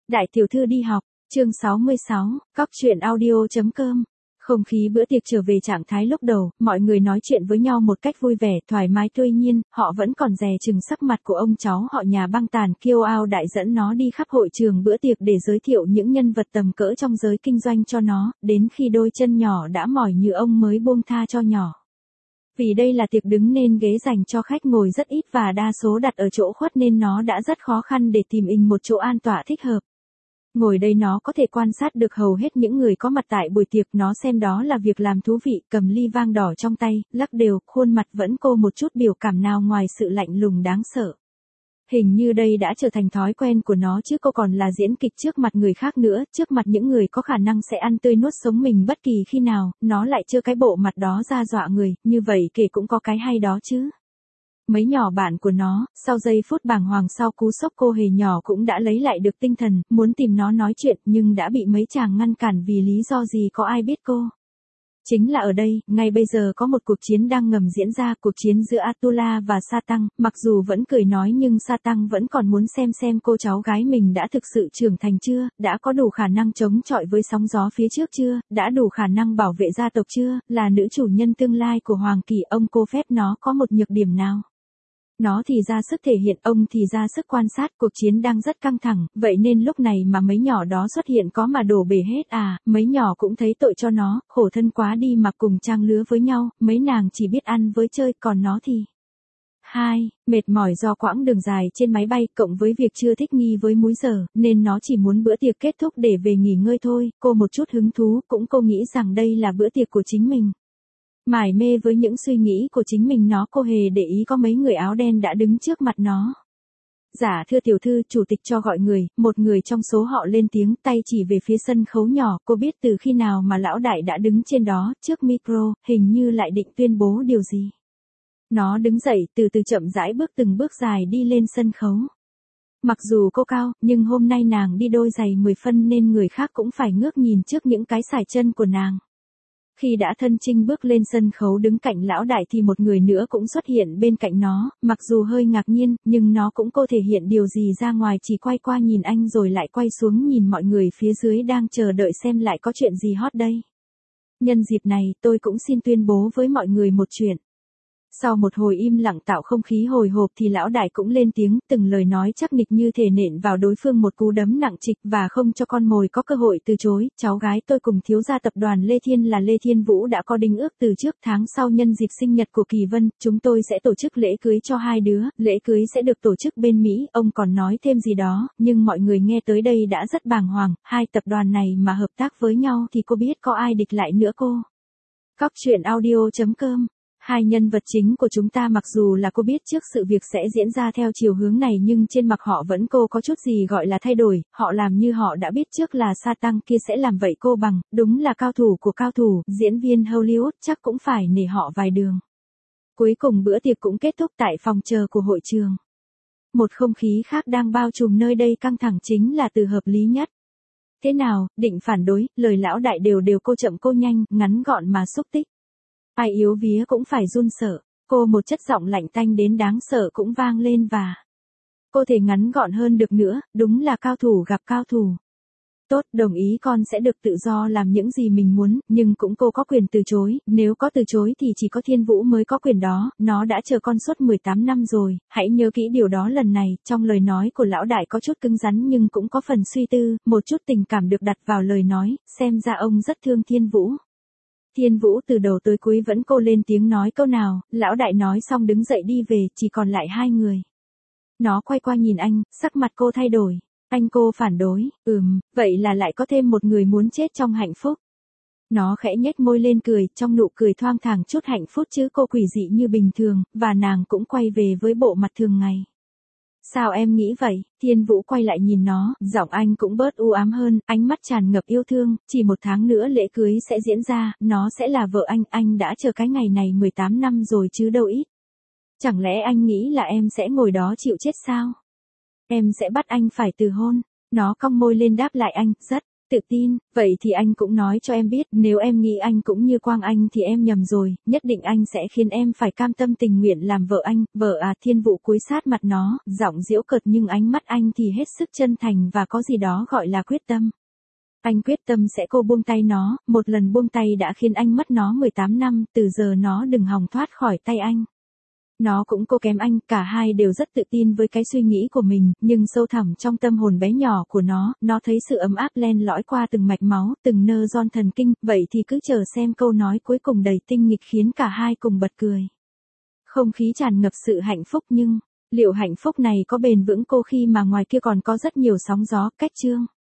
Đại tiểu thư đi học, chương 66, cóc truyện audio.com. Không khí bữa tiệc trở về trạng thái lúc đầu, mọi người nói chuyện với nhau một cách vui vẻ, thoải mái. Tuy nhiên, họ vẫn còn dè chừng sắc mặt của ông cháu họ nhà băng tàn kiêu ao đại dẫn nó đi khắp hội trường bữa tiệc để giới thiệu những nhân vật tầm cỡ trong giới kinh doanh cho nó, đến khi đôi chân nhỏ đã mỏi như ông mới buông tha cho nhỏ. Vì đây là tiệc đứng nên ghế dành cho khách ngồi rất ít và đa số đặt ở chỗ khuất nên nó đã rất khó khăn để tìm một chỗ an tọa thích hợp. Ngồi đây nó có thể quan sát được hầu hết những người có mặt tại buổi tiệc, nó xem đó là việc làm thú vị, cầm ly vang đỏ trong tay, lắc đều, khuôn mặt vẫn cô một chút biểu cảm nào ngoài sự lạnh lùng đáng sợ. Hình như đây đã trở thành thói quen của nó chứ cô còn là diễn kịch trước mặt người khác nữa, trước mặt những người có khả năng sẽ ăn tươi nuốt sống mình bất kỳ khi nào, nó lại chưa cái bộ mặt đó ra dọa người, như vậy kể cũng có cái hay đó chứ. Mấy nhỏ bạn của nó, sau giây phút bàng hoàng sau cú sốc cô hề nhỏ cũng đã lấy lại được tinh thần, muốn tìm nó nói chuyện nhưng đã bị mấy chàng ngăn cản vì lý do gì có ai biết cô. Chính là ở đây, ngay bây giờ có một cuộc chiến đang ngầm diễn ra, cuộc chiến giữa Atula và Sa Tăng, mặc dù vẫn cười nói nhưng Sa Tăng vẫn còn muốn xem cô cháu gái mình đã thực sự trưởng thành chưa, đã có đủ khả năng chống chọi với sóng gió phía trước chưa, đã đủ khả năng bảo vệ gia tộc chưa, là nữ chủ nhân tương lai của Hoàng Kỳ, ông cô phép nó có một nhược điểm nào. Nó thì ra sức thể hiện, ông thì ra sức quan sát, cuộc chiến đang rất căng thẳng, vậy nên lúc này mà mấy nhỏ đó xuất hiện có mà đổ bể hết à, mấy nhỏ cũng thấy tội cho nó, khổ thân quá đi mà cùng trang lứa với nhau, mấy nàng chỉ biết ăn với chơi, còn nó thì... Mệt mỏi do quãng đường dài trên máy bay, cộng với việc chưa thích nghi với múi giờ, nên nó chỉ muốn bữa tiệc kết thúc để về nghỉ ngơi thôi, cô một chút hứng thú, cũng cô nghĩ rằng đây là bữa tiệc của chính mình. Mải mê với những suy nghĩ của chính mình cô hề để ý có mấy người áo đen đã đứng trước mặt nó. Dạ thưa tiểu thư, chủ tịch cho gọi người, một người trong số họ lên tiếng, tay chỉ về phía sân khấu nhỏ, cô biết từ khi nào mà lão đại đã đứng trên đó, trước micro, hình như lại định tuyên bố điều gì. Nó đứng dậy, từ từ chậm rãi bước từng bước dài đi lên sân khấu. Mặc dù cô cao, nhưng hôm nay nàng đi đôi giày 10 phân nên người khác cũng phải ngước nhìn trước những cái sải chân của nàng. Khi đã thân chinh bước lên sân khấu đứng cạnh lão đại thì một người nữa cũng xuất hiện bên cạnh nó, mặc dù hơi ngạc nhiên, nhưng nó cũng cô thể hiện điều gì ra ngoài, chỉ quay qua nhìn anh rồi lại quay xuống nhìn mọi người phía dưới đang chờ đợi xem lại có chuyện gì hot đây. Nhân dịp này, tôi cũng xin tuyên bố với mọi người một chuyện. Sau một hồi im lặng tạo không khí hồi hộp thì lão đại cũng lên tiếng, từng lời nói chắc nịch như thể nện vào đối phương một cú đấm nặng trịch và không cho con mồi có cơ hội từ chối. Cháu gái tôi cùng thiếu gia tập đoàn Lê Thiên là Lê Thiên Vũ đã có đính ước từ trước, tháng sau nhân dịp sinh nhật của Kỳ Vân, chúng tôi sẽ tổ chức lễ cưới cho hai đứa, lễ cưới sẽ được tổ chức bên Mỹ, ông còn nói thêm gì đó, nhưng mọi người nghe tới đây đã rất bàng hoàng, hai tập đoàn này mà hợp tác với nhau thì cô biết có ai địch lại nữa cô. Cóc truyện audio.com. Hai nhân vật chính của chúng ta mặc dù là cô biết trước sự việc sẽ diễn ra theo chiều hướng này nhưng trên mặt họ vẫn cô có chút gì gọi là thay đổi, họ làm như họ đã biết trước là Sa Tăng kia sẽ làm vậy cô bằng, đúng là cao thủ của cao thủ, diễn viên Hollywood chắc cũng phải nể họ vài đường. Cuối cùng bữa tiệc cũng kết thúc tại phòng chờ của hội trường. Một không khí khác đang bao trùm nơi đây, căng thẳng chính là từ hợp lý nhất. Thế nào, định phản đối, lời lão đại đều cô chậm cô nhanh, ngắn gọn mà xúc tích. Ai yếu vía cũng phải run sợ, cô một chất giọng lạnh tanh đến đáng sợ cũng vang lên và cô thể ngắn gọn hơn được nữa, đúng là cao thủ gặp cao thủ. Tốt, đồng ý con sẽ được tự do làm những gì mình muốn, nhưng cũng cô có quyền từ chối, nếu có từ chối thì chỉ có Thiên Vũ mới có quyền đó, nó đã chờ con suốt 18 năm rồi, hãy nhớ kỹ điều đó lần này, trong lời nói của lão đại có chút cứng rắn nhưng cũng có phần suy tư, một chút tình cảm được đặt vào lời nói, xem ra ông rất thương Thiên Vũ. Thiên Vũ từ đầu tới cuối vẫn cô lên tiếng nói câu nào, lão đại nói xong đứng dậy đi về, chỉ còn lại hai người. Nó quay qua nhìn anh, sắc mặt cô thay đổi. Anh cô phản đối, vậy là lại có thêm một người muốn chết trong hạnh phúc. Nó khẽ nhếch môi lên cười, trong nụ cười thoang thoảng chút hạnh phúc chứ cô quỷ dị như bình thường, và nàng cũng quay về với bộ mặt thường ngày. Sao em nghĩ vậy? Thiên Vũ quay lại nhìn nó, giọng anh cũng bớt u ám hơn, ánh mắt tràn ngập yêu thương, chỉ 1 tháng nữa lễ cưới sẽ diễn ra, nó sẽ là vợ anh đã chờ cái ngày này 18 năm rồi chứ đâu ít. Chẳng lẽ anh nghĩ là em sẽ ngồi đó chịu chết sao? Em sẽ bắt anh phải từ hôn. Nó cong môi lên đáp lại anh, rất. tự tin, vậy thì anh cũng nói cho em biết, nếu em nghĩ anh cũng như Quang Anh thì em nhầm rồi, nhất định anh sẽ khiến em phải cam tâm tình nguyện làm vợ anh, vợ à. Thiên Vũ cúi sát mặt nó, giọng giễu cợt nhưng ánh mắt anh thì hết sức chân thành và có gì đó gọi là quyết tâm. Anh quyết tâm sẽ cô buông tay nó, một lần buông tay đã khiến anh mất nó 18 năm, từ giờ nó đừng hòng thoát khỏi tay anh. Nó cũng cô kém anh, cả hai đều rất tự tin với cái suy nghĩ của mình, nhưng sâu thẳm trong tâm hồn bé nhỏ của nó thấy sự ấm áp len lỏi qua từng mạch máu, từng nơ ron thần kinh, vậy thì cứ chờ xem câu nói cuối cùng đầy tinh nghịch khiến cả hai cùng bật cười. Không khí tràn ngập sự hạnh phúc nhưng, liệu hạnh phúc này có bền vững cô khi mà ngoài kia còn có rất nhiều sóng gió, cách chương.